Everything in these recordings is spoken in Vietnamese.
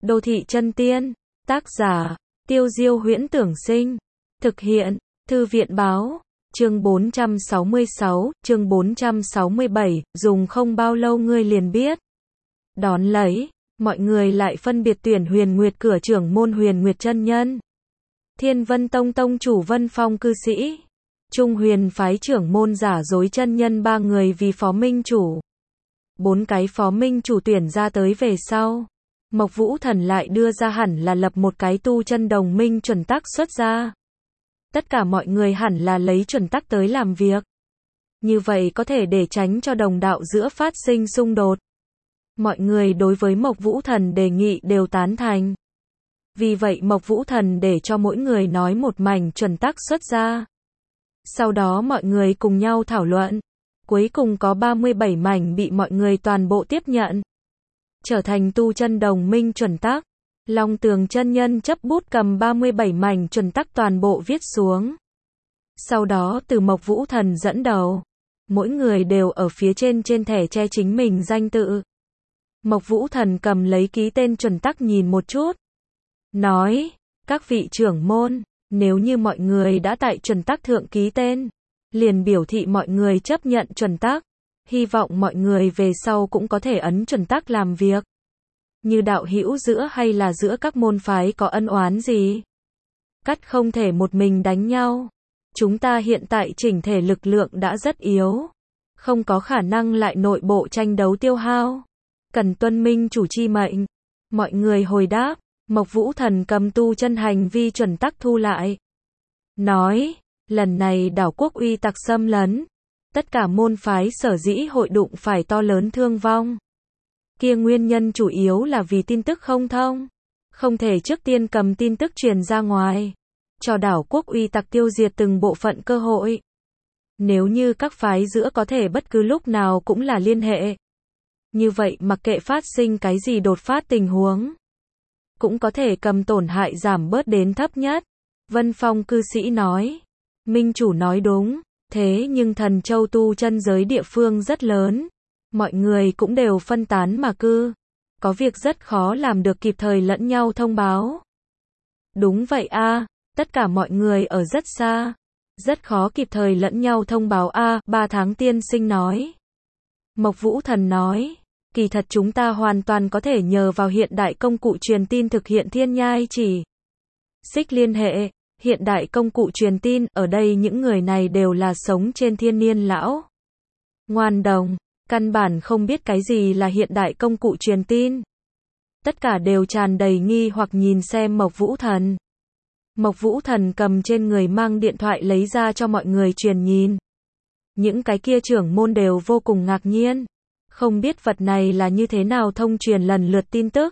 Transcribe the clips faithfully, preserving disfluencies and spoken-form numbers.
Đô thị chân tiên. Tác giả, Tiêu Diêu Huyễn Tưởng Sinh. Thực hiện, Thư viện Báo. Chương bốn trăm sáu mươi sáu, chương bốn trăm sáu mươi bảy, dùng không bao lâu ngươi liền biết. Đón lấy, mọi người lại phân biệt tuyển Huyền Nguyệt cửa trưởng môn Huyền Nguyệt chân nhân, Thiên Vân Tông tông chủ Vân Phong cư sĩ, Trung Huyền phái trưởng môn giả dối chân nhân ba người vì phó minh chủ. Bốn cái phó minh chủ tuyển ra tới về sau, Mộc Vũ Thần lại đưa ra hẳn là lập một cái tu chân đồng minh chuẩn tắc xuất ra. Tất cả mọi người hẳn là lấy chuẩn tắc tới làm việc. Như vậy có thể để tránh cho đồng đạo giữa phát sinh xung đột. Mọi người đối với Mộc Vũ Thần đề nghị đều tán thành. Vì vậy Mộc Vũ Thần để cho mỗi người nói một mảnh chuẩn tắc xuất ra. Sau đó mọi người cùng nhau thảo luận. Cuối cùng có ba mươi bảy mảnh bị mọi người toàn bộ tiếp nhận. Trở thành tu chân đồng minh chuẩn tắc. Long Tường chân nhân chấp bút cầm ba mươi bảy mảnh chuẩn tắc toàn bộ viết xuống. Sau đó từ Mộc Vũ Thần dẫn đầu. Mỗi người đều ở phía trên trên thẻ che chính mình danh tự. Mộc Vũ Thần cầm lấy ký tên chuẩn tắc nhìn một chút. Nói, các vị trưởng môn, nếu như mọi người đã tại chuẩn tắc thượng ký tên, liền biểu thị mọi người chấp nhận chuẩn tắc. Hy vọng mọi người về sau cũng có thể ấn chuẩn tắc làm việc. Như đạo hữu giữa hay là giữa các môn phái có ân oán gì? Cắt không thể một mình đánh nhau. Chúng ta hiện tại chỉnh thể lực lượng đã rất yếu. Không có khả năng lại nội bộ tranh đấu tiêu hao. Cần tuân minh chủ chi mệnh. Mọi người hồi đáp. Mộc Vũ Thần cầm tu chân hành vi chuẩn tắc thu lại. Nói, lần này đảo quốc uy tặc xâm lấn. Tất cả môn phái sở dĩ hội đụng phải to lớn thương vong. Kia nguyên nhân chủ yếu là vì tin tức không thông. Không thể trước tiên cầm tin tức truyền ra ngoài. Cho đảo quốc uy tặc tiêu diệt từng bộ phận cơ hội. Nếu như các phái giữa có thể bất cứ lúc nào cũng là liên hệ. Như vậy mặc kệ phát sinh cái gì đột phát tình huống. Cũng có thể cầm tổn hại giảm bớt đến thấp nhất. Vân Phong cư sĩ nói. Minh chủ nói đúng. Thế nhưng Thần Châu tu chân giới địa phương rất lớn. Mọi người cũng đều phân tán mà cư. Có việc rất khó làm được kịp thời lẫn nhau thông báo. Đúng vậy a, tất cả mọi người ở rất xa. Rất khó kịp thời lẫn nhau thông báo a, ba tháng tiên sinh nói. Mộc Vũ Thần nói. Kỳ thật chúng ta hoàn toàn có thể nhờ vào hiện đại công cụ truyền tin thực hiện thiên nhai chỉ. Xích liên hệ. Hiện đại công cụ truyền tin, ở đây những người này đều là sống trên thiên niên lão. Ngoan đồng, căn bản không biết cái gì là hiện đại công cụ truyền tin. Tất cả đều tràn đầy nghi hoặc nhìn xem Mộc Vũ Thần. Mộc Vũ Thần cầm trên người mang điện thoại lấy ra cho mọi người truyền nhìn. Những cái kia trưởng môn đều vô cùng ngạc nhiên. Không biết vật này là như thế nào thông truyền lần lượt tin tức.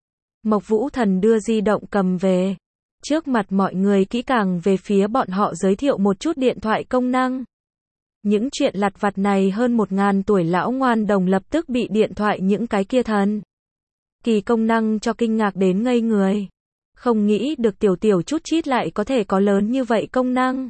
Mộc Vũ Thần đưa di động cầm về. Trước mặt mọi người kỹ càng về phía bọn họ giới thiệu một chút điện thoại công năng. Những chuyện lặt vặt này hơn một ngàn tuổi lão ngoan đồng lập tức bị điện thoại những cái kia thần kỳ công năng cho kinh ngạc đến ngây người. Không nghĩ được tiểu tiểu chút chít lại có thể có lớn như vậy công năng.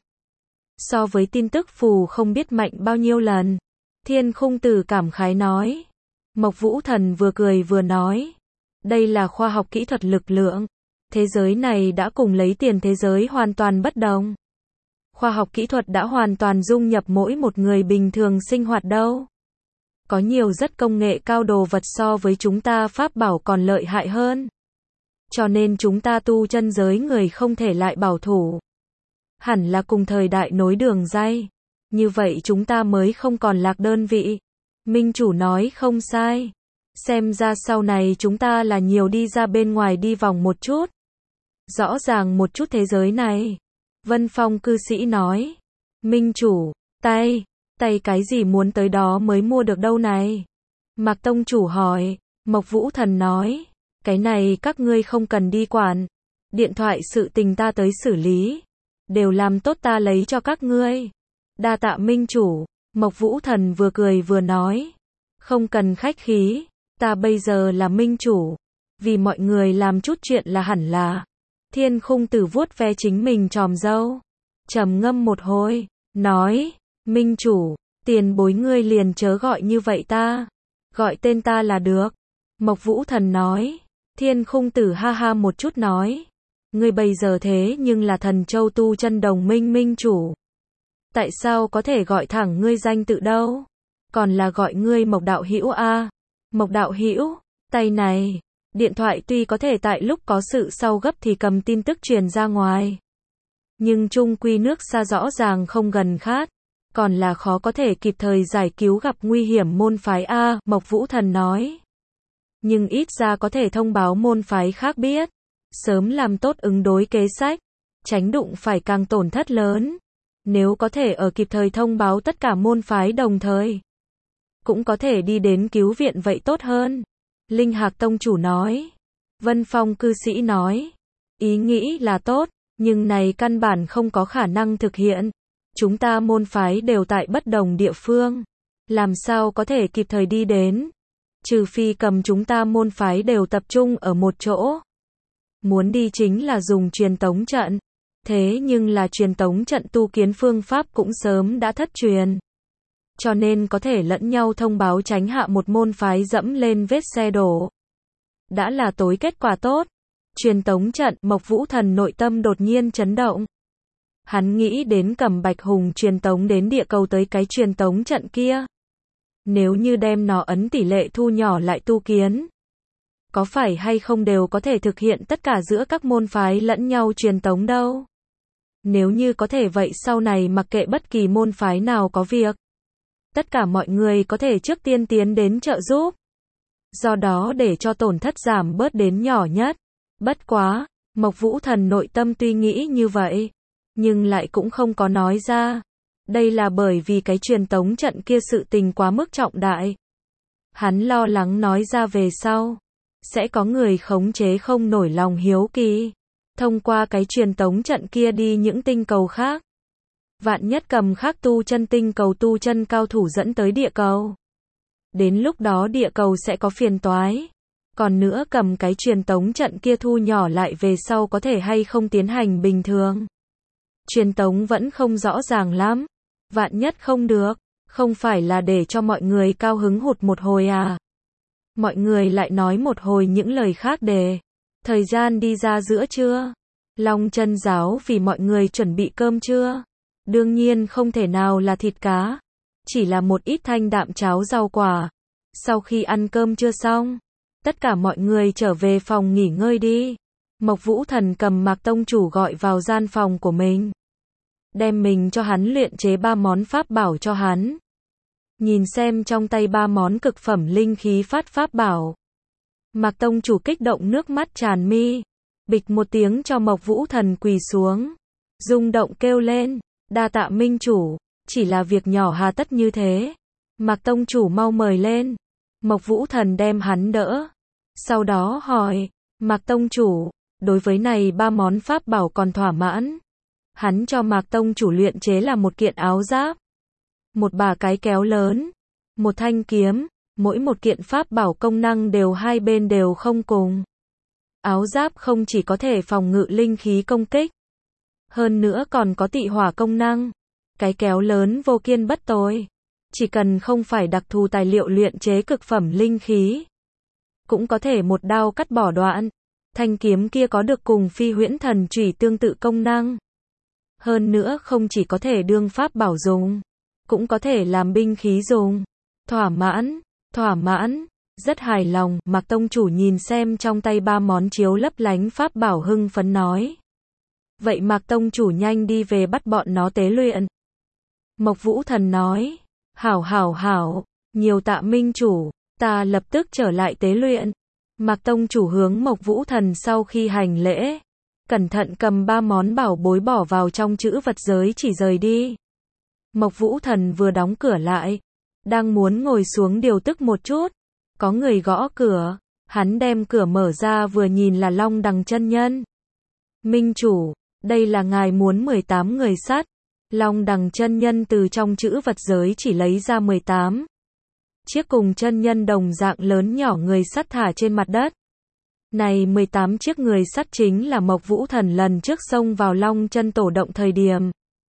So với tin tức phù không biết mạnh bao nhiêu lần. Thiên Khung Tử cảm khái nói. Mộc Vũ Thần vừa cười vừa nói. Đây là khoa học kỹ thuật lực lượng. Thế giới này đã cùng lấy tiền thế giới hoàn toàn bất đồng. Khoa học kỹ thuật đã hoàn toàn dung nhập mỗi một người bình thường sinh hoạt đâu. Có nhiều rất công nghệ cao đồ vật so với chúng ta pháp bảo còn lợi hại hơn. Cho nên chúng ta tu chân giới người không thể lại bảo thủ. Hẳn là cùng thời đại nối đường ray. Như vậy chúng ta mới không còn lạc đơn vị. Minh chủ nói không sai. Xem ra sau này chúng ta là nhiều đi ra bên ngoài đi vòng một chút. Rõ ràng một chút thế giới này. Vân Phong cư sĩ nói. Minh chủ, tay, tay cái gì muốn tới đó mới mua được đâu này? Mạc Tông chủ hỏi. Mộc Vũ Thần nói. Cái này các ngươi không cần đi quản. Điện thoại sự tình ta tới xử lý. Đều làm tốt ta lấy cho các ngươi. Đa tạ Minh chủ. Mộc Vũ Thần vừa cười vừa nói. Không cần khách khí. Ta bây giờ là Minh chủ. Vì mọi người làm chút chuyện là hẳn là. Thiên Khung Tử vuốt ve chính mình tròm râu. Trầm ngâm một hồi. Nói. Minh chủ. Tiền bối ngươi liền chớ gọi như vậy ta. Gọi tên ta là được. Mộc Vũ Thần nói. Thiên Khung Tử ha ha một chút nói. Ngươi bây giờ thế nhưng là Thần Châu tu chân đồng minh minh chủ. Tại sao có thể gọi thẳng ngươi danh tự đâu? Còn là gọi ngươi Mộc đạo hữu a. Mộc đạo hữu, tay này. Điện thoại tuy có thể tại lúc có sự sau gấp thì cầm tin tức truyền ra ngoài. Nhưng chung quy nước xa rõ ràng không gần khát. Còn là khó có thể kịp thời giải cứu gặp nguy hiểm môn phái A, Mộc Vũ Thần nói. Nhưng ít ra có thể thông báo môn phái khác biết. Sớm làm tốt ứng đối kế sách. Tránh đụng phải càng tổn thất lớn. Nếu có thể ở kịp thời thông báo tất cả môn phái đồng thời. Cũng có thể đi đến cứu viện vậy tốt hơn. Linh Hạc Tông chủ nói. Vân Phong cư sĩ nói. Ý nghĩ là tốt, nhưng này căn bản không có khả năng thực hiện. Chúng ta môn phái đều tại bất đồng địa phương. Làm sao có thể kịp thời đi đến? Trừ phi cầm chúng ta môn phái đều tập trung ở một chỗ. Muốn đi chính là dùng truyền tống trận. Thế nhưng là truyền tống trận tu kiến phương pháp cũng sớm đã thất truyền. Cho nên có thể lẫn nhau thông báo tránh hạ một môn phái dẫm lên vết xe đổ. Đã là tối kết quả tốt. Truyền tống trận, Mộc Vũ Thần nội tâm đột nhiên chấn động. Hắn nghĩ đến cầm Bạch Hùng truyền tống đến địa cầu tới cái truyền tống trận kia. Nếu như đem nó ấn tỷ lệ thu nhỏ lại tu kiến. Có phải hay không đều có thể thực hiện tất cả giữa các môn phái lẫn nhau truyền tống đâu. Nếu như có thể vậy sau này mặc kệ bất kỳ môn phái nào có việc. Tất cả mọi người có thể trước tiên tiến đến trợ giúp. Do đó để cho tổn thất giảm bớt đến nhỏ nhất. Bất quá, Mộc Vũ Thần nội tâm tuy nghĩ như vậy. Nhưng lại cũng không có nói ra. Đây là bởi vì cái truyền tống trận kia sự tình quá mức trọng đại. Hắn lo lắng nói ra về sau. Sẽ có người khống chế không nổi lòng hiếu kỳ. Thông qua cái truyền tống trận kia đi những tinh cầu khác. Vạn nhất cầm khác tu chân tinh cầu tu chân cao thủ dẫn tới địa cầu. Đến lúc đó địa cầu sẽ có phiền toái. Còn nữa cầm cái truyền tống trận kia thu nhỏ lại về sau có thể hay không tiến hành bình thường. Truyền tống vẫn không rõ ràng lắm. Vạn nhất không được. Không phải là để cho mọi người cao hứng hụt một hồi à. Mọi người lại nói một hồi những lời khác để. Thời gian đi ra giữa trưa. Long Chân giáo vì mọi người chuẩn bị cơm trưa. Đương nhiên không thể nào là thịt cá. Chỉ là một ít thanh đạm cháo rau quả. Sau khi ăn cơm trưa xong. Tất cả mọi người trở về phòng nghỉ ngơi đi. Mộc Vũ Thần cầm Mạc Tông chủ gọi vào gian phòng của mình. Đem mình cho hắn luyện chế ba món pháp bảo cho hắn. Nhìn xem trong tay ba món cực phẩm linh khí phát pháp bảo. Mạc Tông chủ kích động nước mắt tràn mi. Bịch một tiếng cho Mộc Vũ Thần quỳ xuống. Rung động kêu lên. Đa tạ minh chủ. Chỉ là việc nhỏ hà tất như thế. Mạc Tông chủ mau mời lên. Mộc Vũ Thần đem hắn đỡ. Sau đó hỏi. Mạc Tông chủ. Đối với này ba món pháp bảo còn thỏa mãn. Hắn cho Mạc Tông chủ luyện chế là một kiện áo giáp. Một bả cái kéo lớn. Một thanh kiếm. Mỗi một kiện pháp bảo công năng đều hai bên đều không cùng. Áo giáp không chỉ có thể phòng ngự linh khí công kích. Hơn nữa còn có tị hỏa công năng. Cái kéo lớn vô kiên bất tồi. Chỉ cần không phải đặc thù tài liệu luyện chế cực phẩm linh khí. Cũng có thể một đao cắt bỏ đoạn. Thanh kiếm kia có được cùng phi huyễn thần chủy tương tự công năng. Hơn nữa không chỉ có thể đương pháp bảo dùng. Cũng có thể làm binh khí dùng. Thỏa mãn, thỏa mãn, rất hài lòng. Mạc Tông chủ nhìn xem trong tay ba món chiếu lấp lánh pháp bảo hưng phấn nói. Vậy Mạc Tông chủ nhanh đi về bắt bọn nó tế luyện. Mộc Vũ Thần nói. Hảo hảo hảo, nhiều tạ minh chủ, ta lập tức trở lại tế luyện. Mạc Tông chủ hướng Mộc Vũ Thần sau khi hành lễ. Cẩn thận cầm ba món bảo bối bỏ vào trong chữ vật giới chỉ rời đi. Mộc Vũ Thần vừa đóng cửa lại. Đang muốn ngồi xuống điều tức một chút. Có người gõ cửa. Hắn đem cửa mở ra vừa nhìn là Long Đằng chân nhân. Minh chủ, đây là ngài muốn mười tám người sắt. Long Đằng chân nhân từ trong chữ vật giới chỉ lấy ra mười tám. Chiếc cùng chân nhân đồng dạng lớn nhỏ người sắt thả trên mặt đất. Này mười tám chiếc người sắt chính là Mộc Vũ Thần lần trước xông vào Long Chân tổ động thời điểm.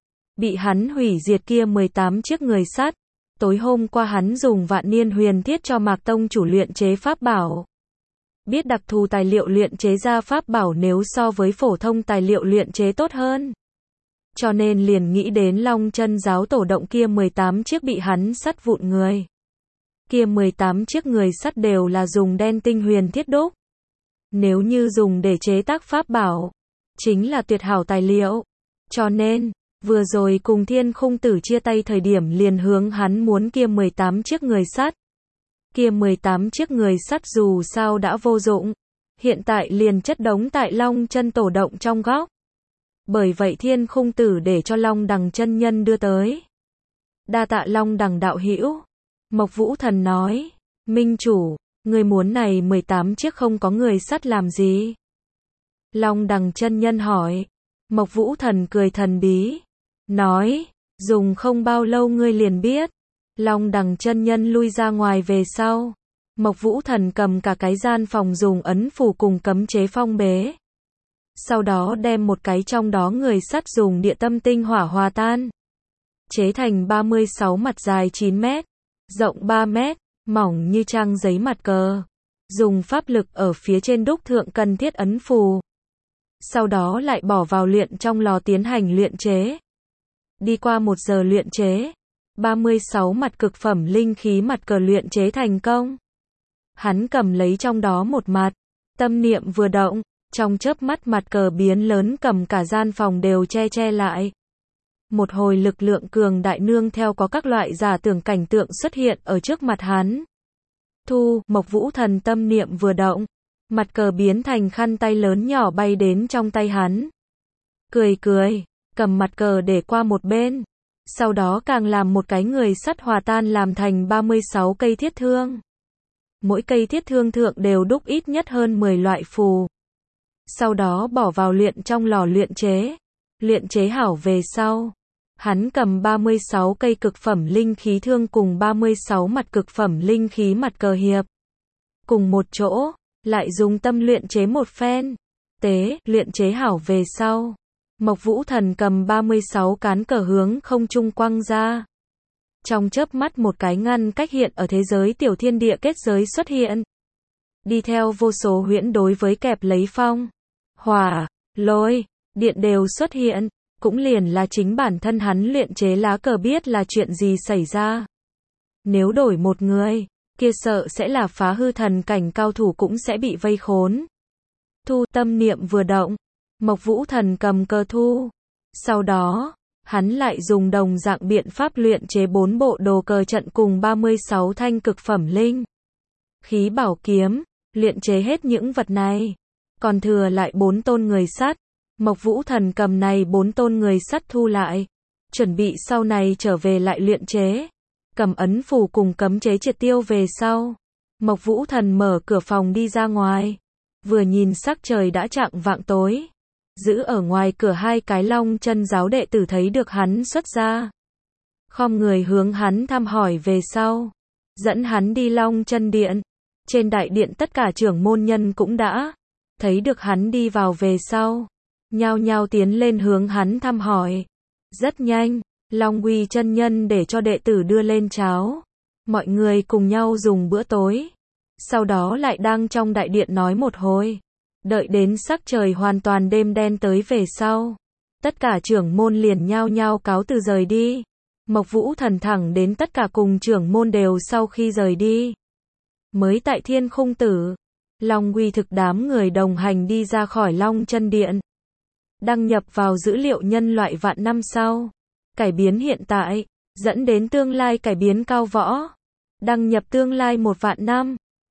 Bị hắn hủy diệt kia mười tám chiếc người sắt. Tối hôm qua hắn dùng vạn niên huyền thiết cho Mạc Tông chủ luyện chế pháp bảo. biết đặc thù tài liệu luyện chế ra pháp bảo nếu so với phổ thông tài liệu luyện chế tốt hơn. Cho nên liền nghĩ đến Long Chân giáo tổ động kia mười tám chiếc bị hắn sắt vụn người. Kia mười tám chiếc người sắt đều là dùng đen tinh huyền thiết đúc. Nếu như dùng để chế tác pháp bảo, chính là tuyệt hảo tài liệu. Cho nên, vừa rồi cùng Thiên Khung Tử chia tay thời điểm liền hướng hắn muốn kia mười tám chiếc người sắt. Kia mười tám chiếc người sắt dù sao đã vô dụng, hiện tại liền chất đống tại Long Chân tổ động trong góc. Bởi vậy Thiên Khung Tử để cho Long Đằng chân nhân đưa tới. Đa tạ Long Đằng đạo hữu. Mộc Vũ Thần nói, minh chủ, người muốn này mười tám chiếc không có người sắt làm gì? Long Đằng chân nhân hỏi. Mộc Vũ Thần cười thần bí, nói, dùng không bao lâu ngươi liền biết. Long Đằng chân nhân lui ra ngoài về sau. Mộc Vũ Thần cầm cả cái gian phòng dùng ấn phù cùng cấm chế phong bế. Sau đó đem một cái trong đó người sắt dùng địa tâm tinh hỏa hòa tan. Chế thành ba mươi sáu mặt dài chín mét, rộng ba mét, mỏng như trang giấy mặt cờ. Dùng pháp lực ở phía trên đúc thượng cần thiết ấn phù. Sau đó lại bỏ vào luyện trong lò tiến hành luyện chế. Đi qua một giờ luyện chế, ba mươi sáu mặt cực phẩm linh khí mặt cờ luyện chế thành công. Hắn cầm lấy trong đó một mặt, tâm niệm vừa động, trong chớp mắt mặt cờ biến lớn cầm cả gian phòng đều che che lại. Một hồi lực lượng cường đại nương theo có các loại giả tưởng cảnh tượng xuất hiện ở trước mặt hắn. Thu, Mộc Vũ Thần tâm niệm vừa động, mặt cờ biến thành khăn tay lớn nhỏ bay đến trong tay hắn. Cười cười, cầm mặt cờ để qua một bên. Sau đó càng làm một cái người sắt hòa tan làm thành ba mươi sáu cây thiết thương. Mỗi cây thiết thương thượng đều đúc ít nhất hơn mười loại phù. Sau đó bỏ vào luyện trong lò luyện chế. Luyện chế hảo về sau. Hắn cầm ba mươi sáu cây cực phẩm linh khí thương cùng ba mươi sáu mặt cực phẩm linh khí mặt cờ hiệp. Cùng một chỗ, lại dùng tâm luyện chế một phen. Tế, luyện chế hảo về sau. Mộc Vũ Thần cầm ba mươi sáu cán cờ hướng không trung quăng ra. Trong chớp mắt một cái ngăn cách hiện ở thế giới tiểu thiên địa kết giới xuất hiện. Đi theo vô số huyễn đối với kẹp lấy phong, hỏa, lôi, điện đều xuất hiện. Cũng liền là chính bản thân hắn luyện chế lá cờ biết là chuyện gì xảy ra. Nếu đổi một người, kia sợ sẽ là phá hư thần cảnh cao thủ cũng sẽ bị vây khốn. Thu, tâm niệm vừa động, Mộc Vũ Thần cầm cờ thu. Sau đó, hắn lại dùng đồng dạng biện pháp luyện chế bốn bộ đồ cờ trận cùng ba mươi sáu thanh cực phẩm linh khí bảo kiếm, luyện chế hết những vật này. Còn thừa lại bốn tôn người sắt. Mộc Vũ Thần cầm này bốn tôn người sắt thu lại, chuẩn bị sau này trở về lại luyện chế. Cầm ấn phù cùng cấm chế triệt tiêu về sau. Mộc Vũ Thần mở cửa phòng đi ra ngoài. Vừa nhìn sắc trời đã chạng vạng tối. Giữ ở ngoài cửa hai cái Long Chân giáo đệ tử thấy được hắn xuất ra. Khom người hướng hắn thăm hỏi về sau. Dẫn hắn đi Long Chân điện. Trên đại điện tất cả trưởng môn nhân cũng đã thấy được hắn đi vào về sau. Nhao nhao tiến lên hướng hắn thăm hỏi. Rất nhanh, Long Uy chân nhân để cho đệ tử đưa lên cháo. Mọi người cùng nhau dùng bữa tối. Sau đó lại đang trong đại điện nói một hồi. Đợi đến sắc trời hoàn toàn đêm đen tới về sau. Tất cả trưởng môn liền nhao nhao cáo từ rời đi. Mộc Vũ Thần thẳng đến tất cả cùng trưởng môn đều sau khi rời đi. Mới tại Thiên Khung Tử, Long Uy thực đám người đồng hành đi ra khỏi Long Chân điện. Đăng nhập vào dữ liệu nhân loại vạn năm sau. Cải biến hiện tại, dẫn đến tương lai cải biến cao võ. Đăng nhập tương lai một vạn năm.